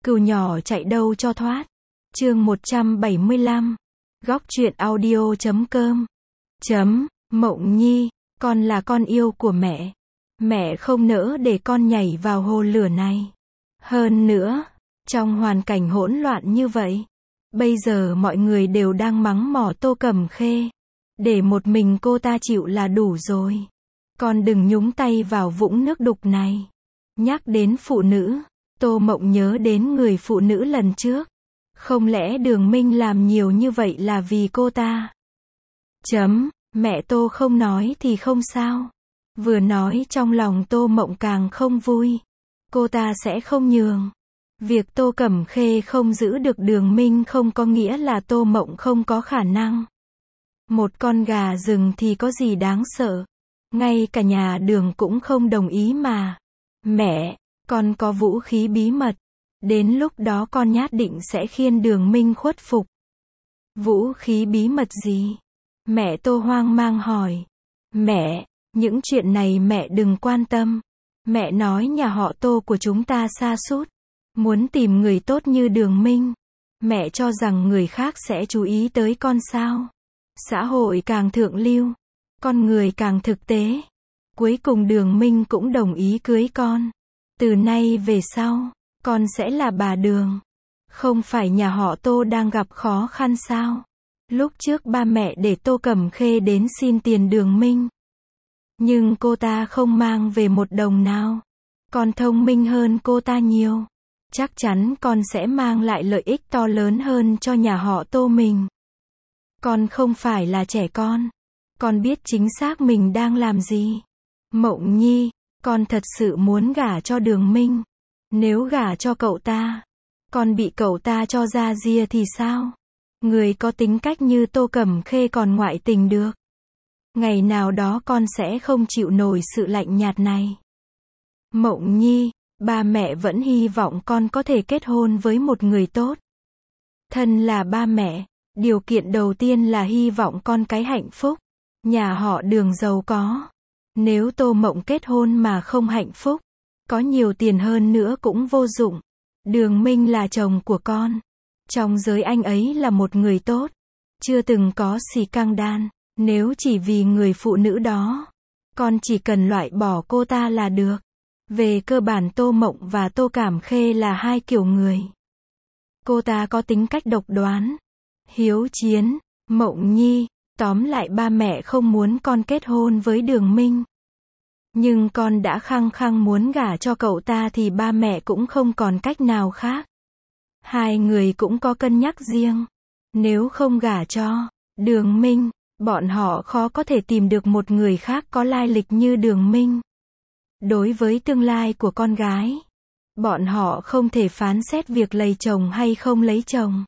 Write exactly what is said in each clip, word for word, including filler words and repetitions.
Cừu nhỏ chạy đâu cho thoát. Chương một trăm bảy mươi lăm. Góc truyện audio chấm com. Chấm, Mộng Nhi, con là con yêu của mẹ. Mẹ không nỡ để con nhảy vào hồ lửa này. Hơn nữa, trong hoàn cảnh hỗn loạn như vậy, bây giờ mọi người đều đang mắng mỏ Tô Cẩm Khê. Để một mình cô ta chịu là đủ rồi. Con đừng nhúng tay vào vũng nước đục này. Nhắc đến phụ nữ, Tô Mộng nhớ đến người phụ nữ lần trước. Không lẽ Đường Minh làm nhiều như vậy là vì cô ta? Chấm, mẹ Tô không nói thì không sao. Vừa nói trong lòng Tô Mộng càng không vui. Cô ta sẽ không nhường. Việc Tô Cẩm Khê không giữ được Đường Minh không có nghĩa là Tô Mộng không có khả năng. Một con gà rừng thì có gì đáng sợ. Ngay cả nhà Đường cũng không đồng ý mà. Mẹ, con có vũ khí bí mật. Đến lúc đó con nhất định sẽ khiên Đường Minh khuất phục. Vũ khí bí mật gì? Mẹ Tô hoang mang hỏi. Mẹ, những chuyện này mẹ đừng quan tâm. Mẹ nói nhà họ Tô của chúng ta sa sút. Muốn tìm người tốt như Đường Minh. Mẹ cho rằng người khác sẽ chú ý tới con sao? Xã hội càng thượng lưu, con người càng thực tế. Cuối cùng Đường Minh cũng đồng ý cưới con. Từ nay về sau, con sẽ là bà Đường. Không phải nhà họ Tô đang gặp khó khăn sao? Lúc trước ba mẹ để Tô Cẩm Khê đến xin tiền Đường Minh. Nhưng cô ta không mang về một đồng nào. Con thông minh hơn cô ta nhiều. Chắc chắn con sẽ mang lại lợi ích to lớn hơn cho nhà họ Tô mình. Con không phải là trẻ con. Con biết chính xác mình đang làm gì. Mộng Nhi, con thật sự muốn gả cho Đường Minh. Nếu gả cho cậu ta, con bị cậu ta cho ra ria thì sao? Người có tính cách như Tô Cẩm Khê còn ngoại tình được. Ngày nào đó con sẽ không chịu nổi sự lạnh nhạt này. Mộng Nhi, ba mẹ vẫn hy vọng con có thể kết hôn với một người tốt. Thân là ba mẹ, điều kiện đầu tiên là hy vọng con cái hạnh phúc. Nhà họ Đường giàu có. Nếu Tô Mộng kết hôn mà không hạnh phúc, có nhiều tiền hơn nữa cũng vô dụng. Đường Minh là chồng của con. Trong giới anh ấy là một người tốt. Chưa từng có xì căng đan. Nếu chỉ vì người phụ nữ đó, con chỉ cần loại bỏ cô ta là được. Về cơ bản Tô Mộng và Tô Cẩm Khê là hai kiểu người. Cô ta có tính cách độc đoán, hiếu chiến. Mộng Nhi, tóm lại ba mẹ không muốn con kết hôn với Đường Minh. Nhưng con đã khăng khăng muốn gả cho cậu ta thì ba mẹ cũng không còn cách nào khác. Hai người cũng có cân nhắc riêng. Nếu không gả cho Đường Minh, bọn họ khó có thể tìm được một người khác có lai lịch như Đường Minh. Đối với tương lai của con gái, bọn họ không thể phán xét việc lấy chồng hay không lấy chồng.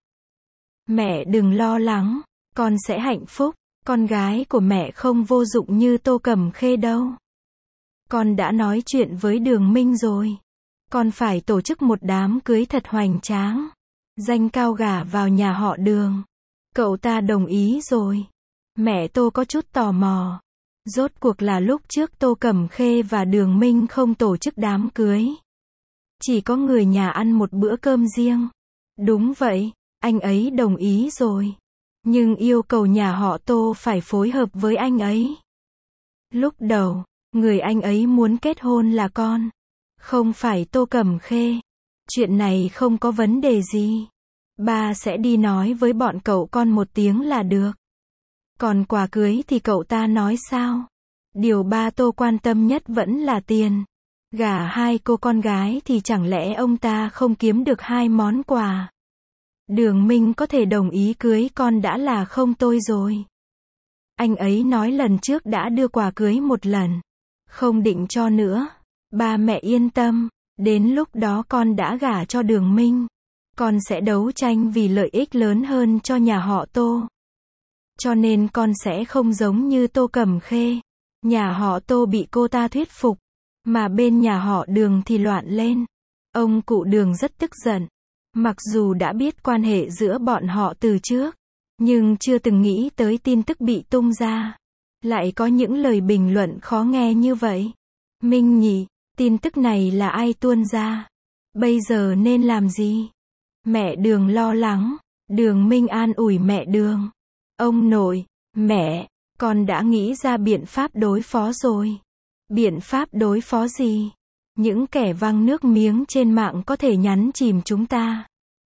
Mẹ đừng lo lắng, con sẽ hạnh phúc. Con gái của mẹ không vô dụng như Tô Cẩm Khê đâu. Con đã nói chuyện với Đường Minh rồi. Con phải tổ chức một đám cưới thật hoành tráng. Danh cao gả vào nhà họ Đường. Cậu ta đồng ý rồi. Mẹ Tô có chút tò mò. Rốt cuộc là lúc trước Tô Cẩm Khê và Đường Minh không tổ chức đám cưới. Chỉ có người nhà ăn một bữa cơm riêng. Đúng vậy, anh ấy đồng ý rồi. Nhưng yêu cầu nhà họ Tô phải phối hợp với anh ấy. Lúc đầu, người anh ấy muốn kết hôn là con. Không phải Tô Cẩm Khê. Chuyện này không có vấn đề gì. Ba sẽ đi nói với bọn cậu con một tiếng là được. Còn quà cưới thì cậu ta nói sao? Điều ba Tô quan tâm nhất vẫn là tiền. Gả hai cô con gái thì chẳng lẽ ông ta không kiếm được hai món quà? Đường Minh có thể đồng ý cưới con đã là không tôi rồi. Anh ấy nói lần trước đã đưa quà cưới một lần. Không định cho nữa. Ba mẹ yên tâm. Đến lúc đó con đã gả cho Đường Minh. Con sẽ đấu tranh vì lợi ích lớn hơn cho nhà họ Tô. Cho nên con sẽ không giống như Tô Cẩm Khê. Nhà họ Tô bị cô ta thuyết phục. Mà bên nhà họ Đường thì loạn lên. Ông cụ Đường rất tức giận. Mặc dù đã biết quan hệ giữa bọn họ từ trước. Nhưng chưa từng nghĩ tới tin tức bị tung ra. Lại có những lời bình luận khó nghe như vậy. Minh nhỉ, tin tức này là ai tuôn ra? Bây giờ nên làm gì? Mẹ Đường lo lắng. Đường Minh an ủi mẹ Đường. Ông nội, mẹ, con đã nghĩ ra biện pháp đối phó rồi. Biện pháp đối phó gì? Những kẻ văng nước miếng trên mạng có thể nhấn chìm chúng ta.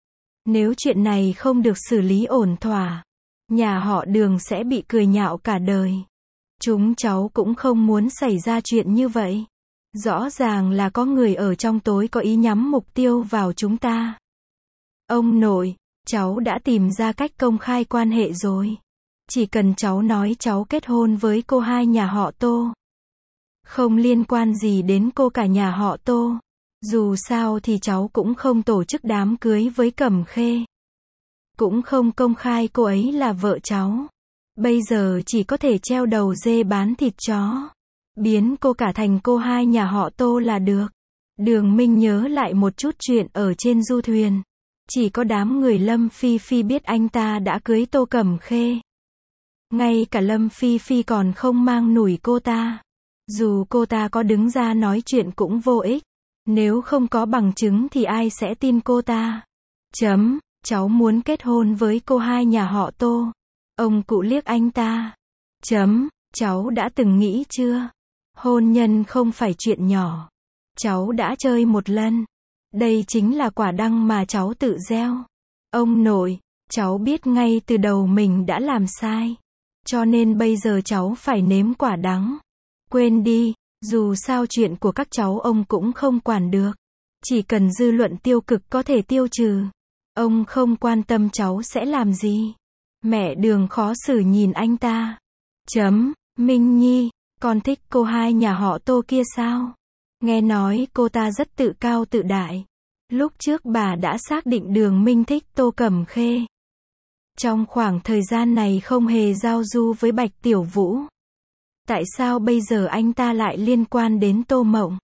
Nếu chuyện này không được xử lý ổn thỏa, nhà họ Đường sẽ bị cười nhạo cả đời. Chúng cháu cũng không muốn xảy ra chuyện như vậy. Rõ ràng là có người ở trong tối có ý nhắm mục tiêu vào chúng ta. Ông nội, cháu đã tìm ra cách công khai quan hệ rồi. Chỉ cần cháu nói cháu kết hôn với cô hai nhà họ Tô. Không liên quan gì đến cô cả nhà họ Tô. Dù sao thì cháu cũng không tổ chức đám cưới với Cẩm Khê. Cũng không công khai cô ấy là vợ cháu. Bây giờ chỉ có thể treo đầu dê bán thịt chó. Biến cô cả thành cô hai nhà họ Tô là được. Đường Minh nhớ lại một chút chuyện ở trên du thuyền. Chỉ có đám người Lâm Phi Phi biết anh ta đã cưới Tô Cẩm Khê. Ngay cả Lâm Phi Phi còn không mang nủi cô ta. Dù cô ta có đứng ra nói chuyện cũng vô ích. Nếu không có bằng chứng thì ai sẽ tin cô ta? Chấm, cháu muốn kết hôn với cô hai nhà họ Tô. Ông cụ liếc anh ta. Chấm, cháu đã từng nghĩ chưa? Hôn nhân không phải chuyện nhỏ. Cháu đã chơi một lần. Đây chính là quả đắng mà cháu tự gieo. Ông nội, cháu biết ngay từ đầu mình đã làm sai. Cho nên bây giờ cháu phải nếm quả đắng. Quên đi, dù sao chuyện của các cháu ông cũng không quản được. Chỉ cần dư luận tiêu cực có thể tiêu trừ. Ông không quan tâm cháu sẽ làm gì. Mẹ Đường khó xử nhìn anh ta. Chấm, Minh Nhi, con thích cô hai nhà họ Tô kia sao? Nghe nói cô ta rất tự cao tự đại. Lúc trước bà đã xác định Đường Minh thích Tô Cẩm Khê. Trong khoảng thời gian này không hề giao du với Bạch Tiểu Vũ. Tại sao bây giờ anh ta lại liên quan đến Tô Mộng?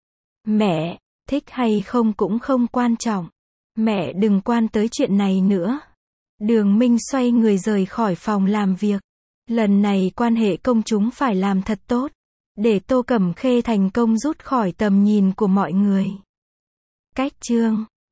Mẹ, thích hay không cũng không quan trọng. Mẹ đừng quan tới chuyện này nữa. Đường Minh xoay người rời khỏi phòng làm việc. Lần này quan hệ công chúng phải làm thật tốt. Để Tô Cẩm Khê thành công rút khỏi tầm nhìn của mọi người. Cách chương